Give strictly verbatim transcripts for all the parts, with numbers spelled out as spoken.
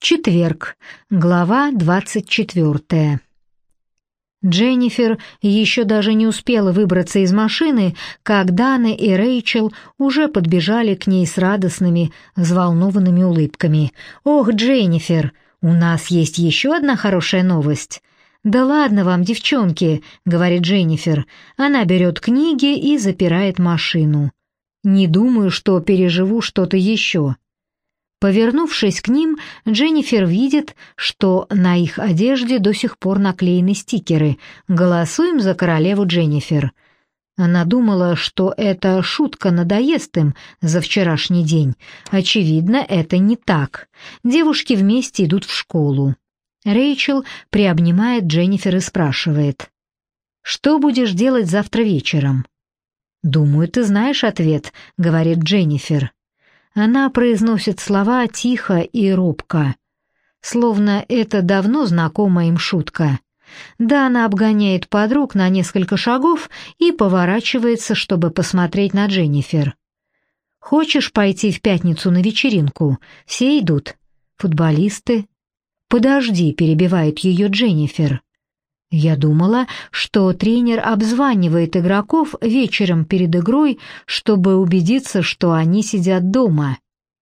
Четверг. Глава двадцать четвертая. Дженнифер еще даже не успела выбраться из машины, как Дана и Рэйчел уже подбежали к ней с радостными, взволнованными улыбками. «Ох, Дженнифер, у нас есть еще одна хорошая новость!» «Да ладно вам, девчонки», — говорит Дженнифер. Она берет книги и запирает машину. «Не думаю, что переживу что-то еще». Повернувшись к ним, Дженнифер видит, что на их одежде до сих пор наклеены стикеры «Голосуем за королеву Дженнифер». Она думала, что эта шутка надоест им за вчерашний день. Очевидно, это не так. Девушки вместе идут в школу. Рэйчел приобнимает Дженнифер и спрашивает: «Что будешь делать завтра вечером?» «Думаю, ты знаешь ответ», — говорит Дженнифер. Она произносит слова тихо и робко, словно это давно знакомая им шутка. Да, она обгоняет подруг на несколько шагов и поворачивается, чтобы посмотреть на Дженнифер. «Хочешь пойти в пятницу на вечеринку? Все идут. Футболисты». «Подожди», — перебивает ее Дженнифер. «Я думала, что тренер обзванивает игроков вечером перед игрой, чтобы убедиться, что они сидят дома».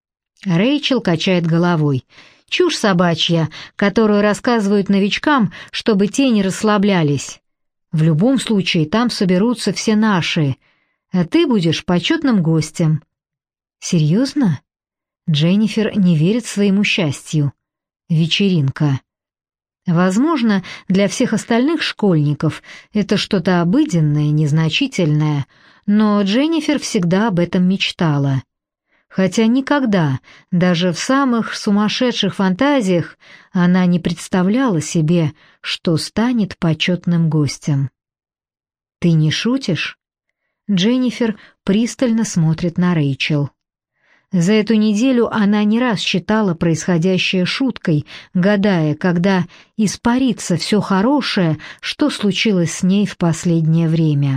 Рэйчел качает головой. «Чушь собачья, которую рассказывают новичкам, чтобы те не расслаблялись. В любом случае там соберутся все наши, а ты будешь почетным гостем». «Серьезно?» Дженнифер не верит своему счастью. Вечеринка. Возможно, для всех остальных школьников это что-то обыденное, незначительное, но Дженнифер всегда об этом мечтала. Хотя никогда, даже в самых сумасшедших фантазиях, она не представляла себе, что станет почетным гостем. «Ты не шутишь?» Дженнифер пристально смотрит на Рэйчел. За эту неделю она не раз считала происходящее шуткой, гадая, когда испарится все хорошее, что случилось с ней в последнее время.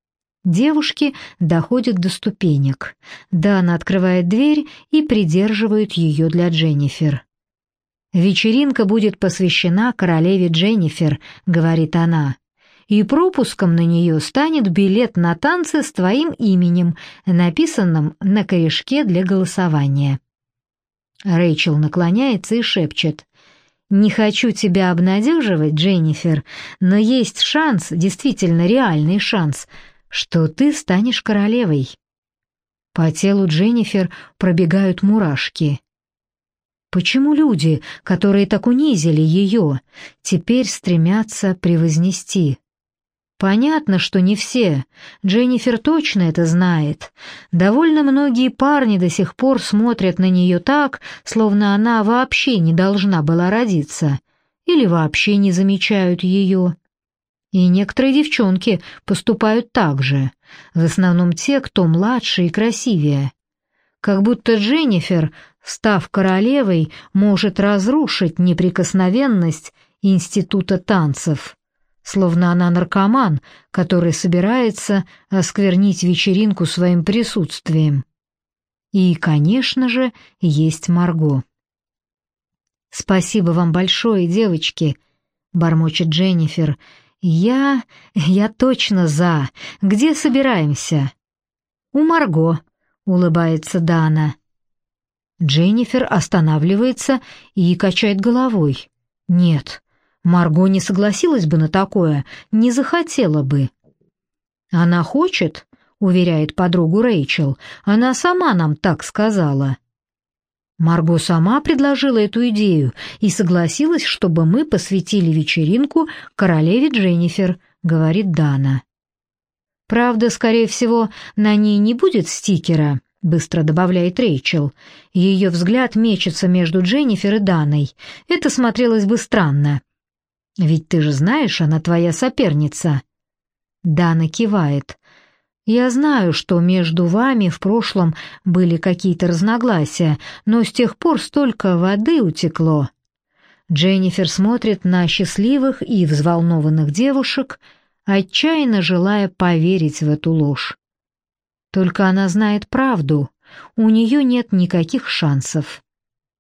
Девушки доходят до ступенек. Дана открывает дверь и придерживает ее для Дженнифер. «Вечеринка будет посвящена королеве Дженнифер», — говорит она. «И пропуском на нее станет билет на танцы с твоим именем, написанным на корешке для голосования». Рэйчел наклоняется и шепчет: «Не хочу тебя обнадеживать, Дженнифер, но есть шанс, действительно реальный шанс, что ты станешь королевой». По телу Дженнифер пробегают мурашки. Почему люди, которые так унизили ее, теперь стремятся превознести? Понятно, что не все. Дженнифер точно это знает. Довольно многие парни до сих пор смотрят на нее так, словно она вообще не должна была родиться, или вообще не замечают ее. И некоторые девчонки поступают так же, в основном те, кто младше и красивее. Как будто Дженнифер, став королевой, может разрушить неприкосновенность института танцев. Словно она наркоман, который собирается осквернить вечеринку своим присутствием. И, конечно же, есть Марго. «Спасибо вам большое, девочки», — бормочет Дженнифер. «Я... я точно за. Где собираемся?» «У Марго», — улыбается Дана. Дженнифер останавливается и качает головой. «Нет». Марго не согласилась бы на такое, не захотела бы. «Она хочет», — уверяет подругу Рэйчел, — «она сама нам так сказала». Марго сама предложила эту идею и согласилась, чтобы мы посвятили вечеринку королеве Дженнифер, говорит Дана. «Правда, скорее всего, на ней не будет стикера», — быстро добавляет Рэйчел. Ее взгляд мечется между Дженнифер и Даной. Это смотрелось бы странно. «Ведь ты же знаешь, она твоя соперница». Дана кивает. «Я знаю, что между вами в прошлом были какие-то разногласия, но с тех пор столько воды утекло». Дженнифер смотрит на счастливых и взволнованных девушек, отчаянно желая поверить в эту ложь. Только она знает правду, у нее нет никаких шансов.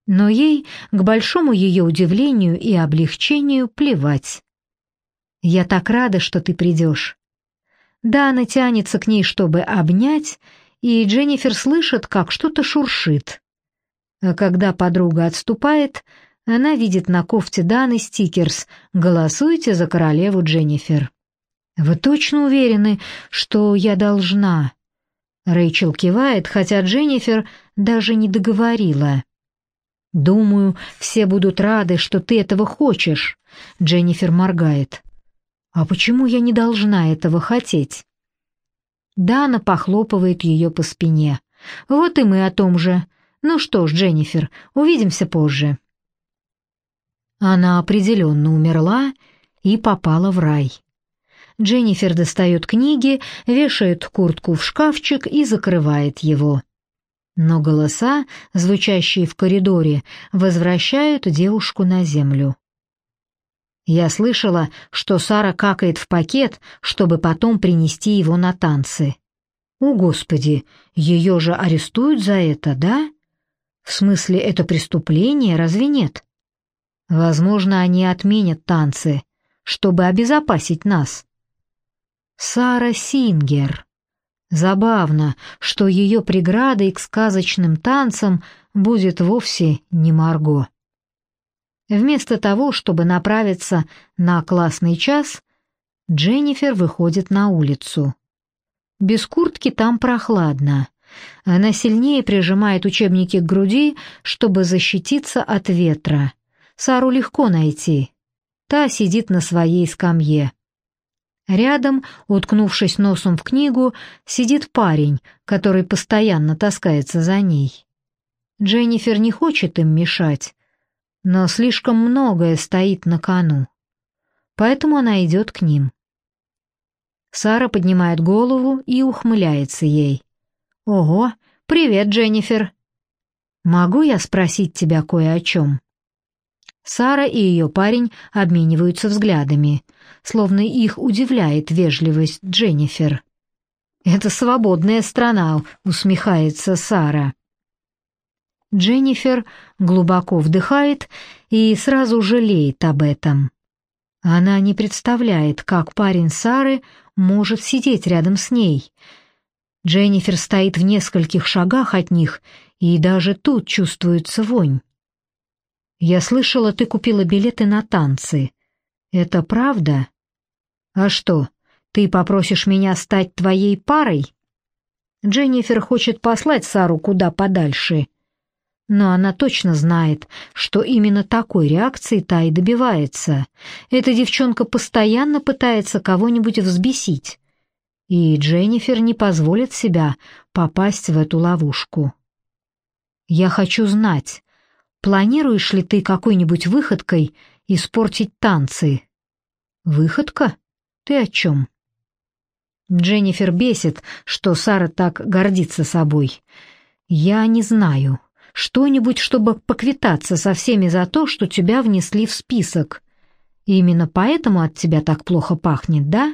Но ей, к большому ее удивлению и облегчению, плевать. «Я так рада, что ты придешь». Дана тянется к ней, чтобы обнять, и Дженнифер слышит, как что-то шуршит. А когда подруга отступает, она видит на кофте Даны стикерс «Голосуйте за королеву Дженнифер». «Вы точно уверены, что я должна?» Рэйчел кивает, хотя Дженнифер даже не договорила. «Думаю, все будут рады, что ты этого хочешь», — Дженнифер моргает. «А почему я не должна этого хотеть?» Дана похлопывает ее по спине. «Вот и мы о том же. Ну что ж, Дженнифер, увидимся позже». Она определенно умерла и попала в рай. Дженнифер достает книги, вешает куртку в шкафчик и закрывает его. Но голоса, звучащие в коридоре, возвращают девушку на землю. «Я слышала, что Сара какает в пакет, чтобы потом принести его на танцы. О, Господи, ее же арестуют за это, да? В смысле, это преступление, разве нет? Возможно, они отменят танцы, чтобы обезопасить нас». Сара Сингер. Забавно, что ее преградой к сказочным танцам будет вовсе не Марго. Вместо того, чтобы направиться на классный час, Дженнифер выходит на улицу. Без куртки там прохладно. Она сильнее прижимает учебники к груди, чтобы защититься от ветра. Сару легко найти. Та сидит на своей скамье. Рядом, уткнувшись носом в книгу, сидит парень, который постоянно таскается за ней. Дженнифер не хочет им мешать, но слишком многое стоит на кону. Поэтому она идет к ним. Сара поднимает голову и ухмыляется ей. «Ого, привет, Дженнифер! Могу я спросить тебя кое о чем?» Сара и ее парень обмениваются взглядами, словно их удивляет вежливость Дженнифер. «Это свободная страна», — усмехается Сара. Дженнифер глубоко вдыхает и сразу жалеет об этом. Она не представляет, как парень Сары может сидеть рядом с ней. Дженнифер стоит в нескольких шагах от них, и даже тут чувствуется вонь. «Я слышала, ты купила билеты на танцы. Это правда? А что, ты попросишь меня стать твоей парой?» Дженнифер хочет послать Сару куда подальше, но она точно знает, что именно такой реакции та и добивается. Эта девчонка постоянно пытается кого-нибудь взбесить, и Дженнифер не позволит себя попасть в эту ловушку. «Я хочу знать, планируешь ли ты какой-нибудь выходкой испортить танцы?» «Выходка? Ты о чем?» Дженнифер бесит, что Сара так гордится собой. «Я не знаю. Что-нибудь, чтобы поквитаться со всеми за то, что тебя внесли в список. И именно поэтому от тебя так плохо пахнет, да?»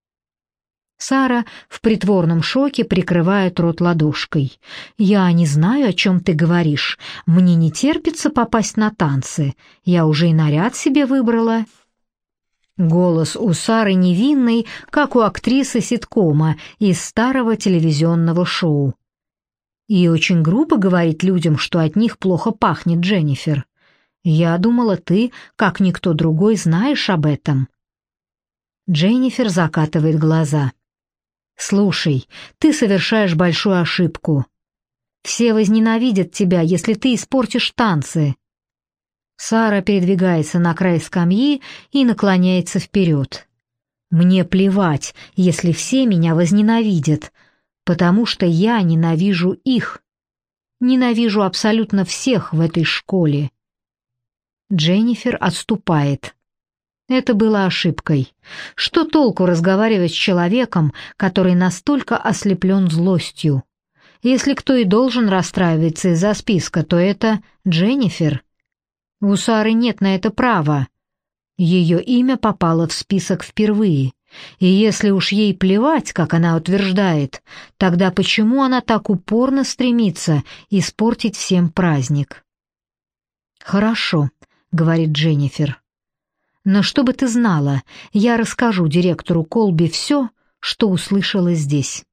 Сара в притворном шоке прикрывает рот ладошкой. «Я не знаю, о чем ты говоришь. Мне не терпится попасть на танцы. Я уже и наряд себе выбрала». Голос у Сары невинный, как у актрисы ситкома из старого телевизионного шоу. И очень грубо говорить людям, что от них плохо пахнет, Дженнифер. Я думала, ты, как никто другой, знаешь об этом. Дженнифер закатывает глаза. «Слушай, ты совершаешь большую ошибку. Все возненавидят тебя, если ты испортишь танцы». Сара передвигается на край скамьи и наклоняется вперед. «Мне плевать, если все меня возненавидят, потому что я ненавижу их. Ненавижу абсолютно всех в этой школе». Дженнифер отступает. Это было ошибкой. Что толку разговаривать с человеком, который настолько ослеплен злостью? Если кто и должен расстраиваться из-за списка, то это Дженнифер. У Сары нет на это права. Ее имя попало в список впервые. И если уж ей плевать, как она утверждает, тогда почему она так упорно стремится испортить всем праздник? «Хорошо», — говорит Дженнифер. «Но чтобы ты знала, я расскажу директору Колби все, что услышала здесь».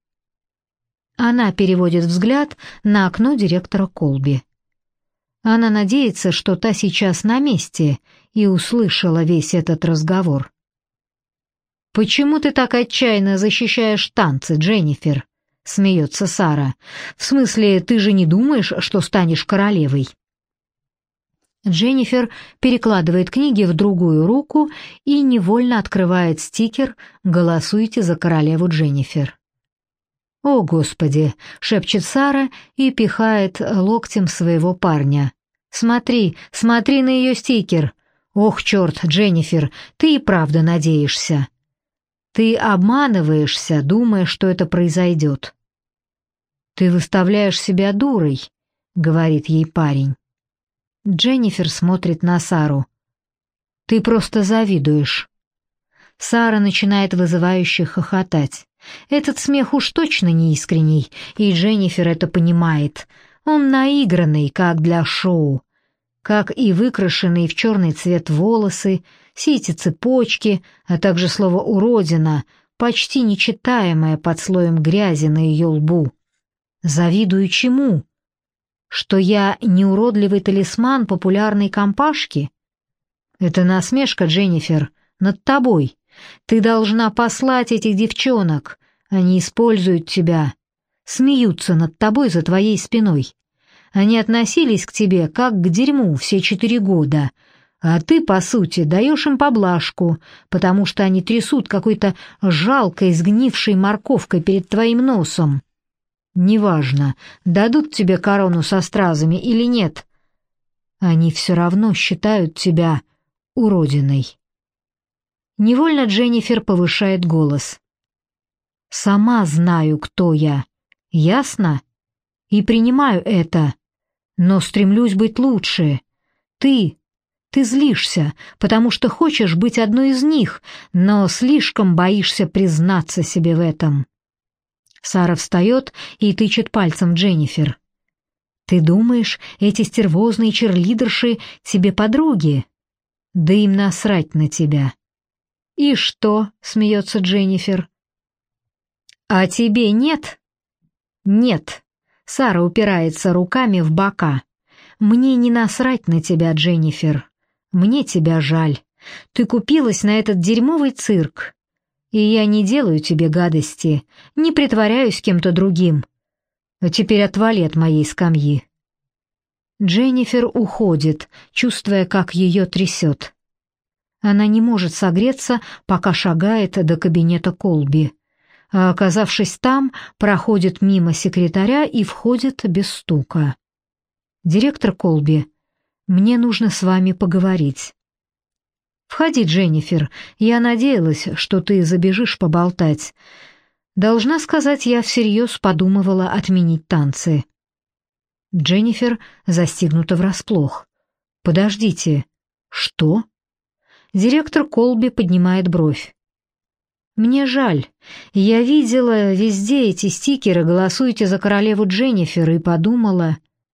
Она переводит взгляд на окно директора Колби. Она надеется, что та сейчас на месте и услышала весь этот разговор. «Почему ты так отчаянно защищаешь танцы, Дженнифер?» — смеется Сара. «В смысле, ты же не думаешь, что станешь королевой?» Дженнифер перекладывает книги в другую руку и невольно открывает стикер «Голосуйте за королеву Дженнифер». «О, Господи!» — шепчет Сара и пихает локтем своего парня. «Смотри, смотри на ее стикер! Ох, черт, Дженнифер, ты и правда надеешься!» «Ты обманываешься, думая, что это произойдет». «Ты выставляешь себя дурой», — говорит ей парень. Дженнифер смотрит на Сару. «Ты просто завидуешь». Сара начинает вызывающе хохотать. Этот смех уж точно не искренний, и Дженнифер это понимает. Он наигранный, как для шоу. Как и выкрашенные в черный цвет волосы, все эти цепочки, а также слово «уродина», почти нечитаемое под слоем грязи на ее лбу. Завидую чему? Что я не уродливый талисман популярной компашки? Это насмешка, Дженнифер, над тобой. Ты должна послать этих девчонок. Они используют тебя, смеются над тобой за твоей спиной. Они относились к тебе как к дерьму все четыре года, а ты, по сути, даешь им поблажку, потому что они трясут какой-то жалкой сгнившей морковкой перед твоим носом. Неважно, дадут тебе корону со стразами или нет, они все равно считают тебя уродиной. Невольно Дженнифер повышает голос. «Сама знаю, кто я, ясно? И принимаю это, но стремлюсь быть лучше. Ты, ты злишься, потому что хочешь быть одной из них, но слишком боишься признаться себе в этом». Сара встает и тычет пальцем Дженнифер. «Ты думаешь, эти стервозные черлидерши тебе подруги? Да им насрать на тебя». «И что?» — смеется Дженнифер. «А тебе нет?» «Нет». Сара упирается руками в бока. «Мне не насрать на тебя, Дженнифер. Мне тебя жаль. Ты купилась на этот дерьмовый цирк. И я не делаю тебе гадости, не притворяюсь кем-то другим. А теперь отвали от моей скамьи». Дженнифер уходит, чувствуя, как ее трясет. Она не может согреться, пока шагает до кабинета Колби. А, оказавшись там, проходит мимо секретаря и входит без стука. «Директор Колби, мне нужно с вами поговорить». «Входи, Дженнифер, я надеялась, что ты забежишь поболтать. Должна сказать, я всерьез подумывала отменить танцы». Дженнифер застигнута врасплох. «Подождите, что?» Директор Колби поднимает бровь. «Мне жаль. Я видела везде эти стикеры «Голосуйте за королеву Дженнифер» и подумала...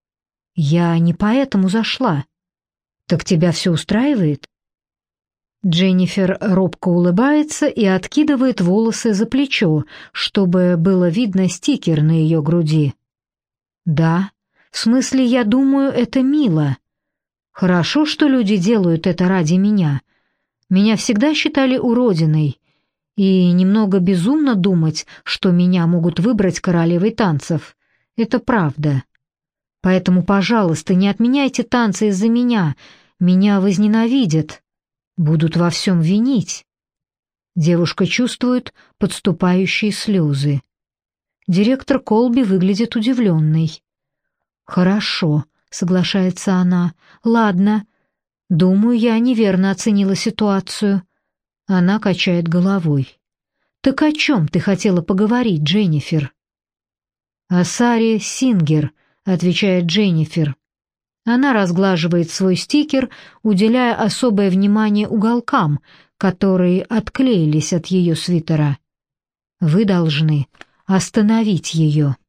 Я не поэтому зашла. Так тебя все устраивает?» Дженнифер робко улыбается и откидывает волосы за плечо, чтобы было видно стикер на ее груди. «Да, в смысле, я думаю, это мило. Хорошо, что люди делают это ради меня. Меня всегда считали уродиной, и немного безумно думать, что меня могут выбрать королевой танцев. Это правда. Поэтому, пожалуйста, не отменяйте танцы из-за меня. Меня возненавидят, будут во всем винить». Девушка чувствует подступающие слезы. Директор Колби выглядит удивленной. «Хорошо», — соглашается она. «Ладно. Думаю, я неверно оценила ситуацию». Она качает головой. «Так о чем ты хотела поговорить, Дженнифер?» «О Саре Сингер», — отвечает Дженнифер. Она разглаживает свой стикер, уделяя особое внимание уголкам, которые отклеились от ее свитера. «Вы должны остановить ее».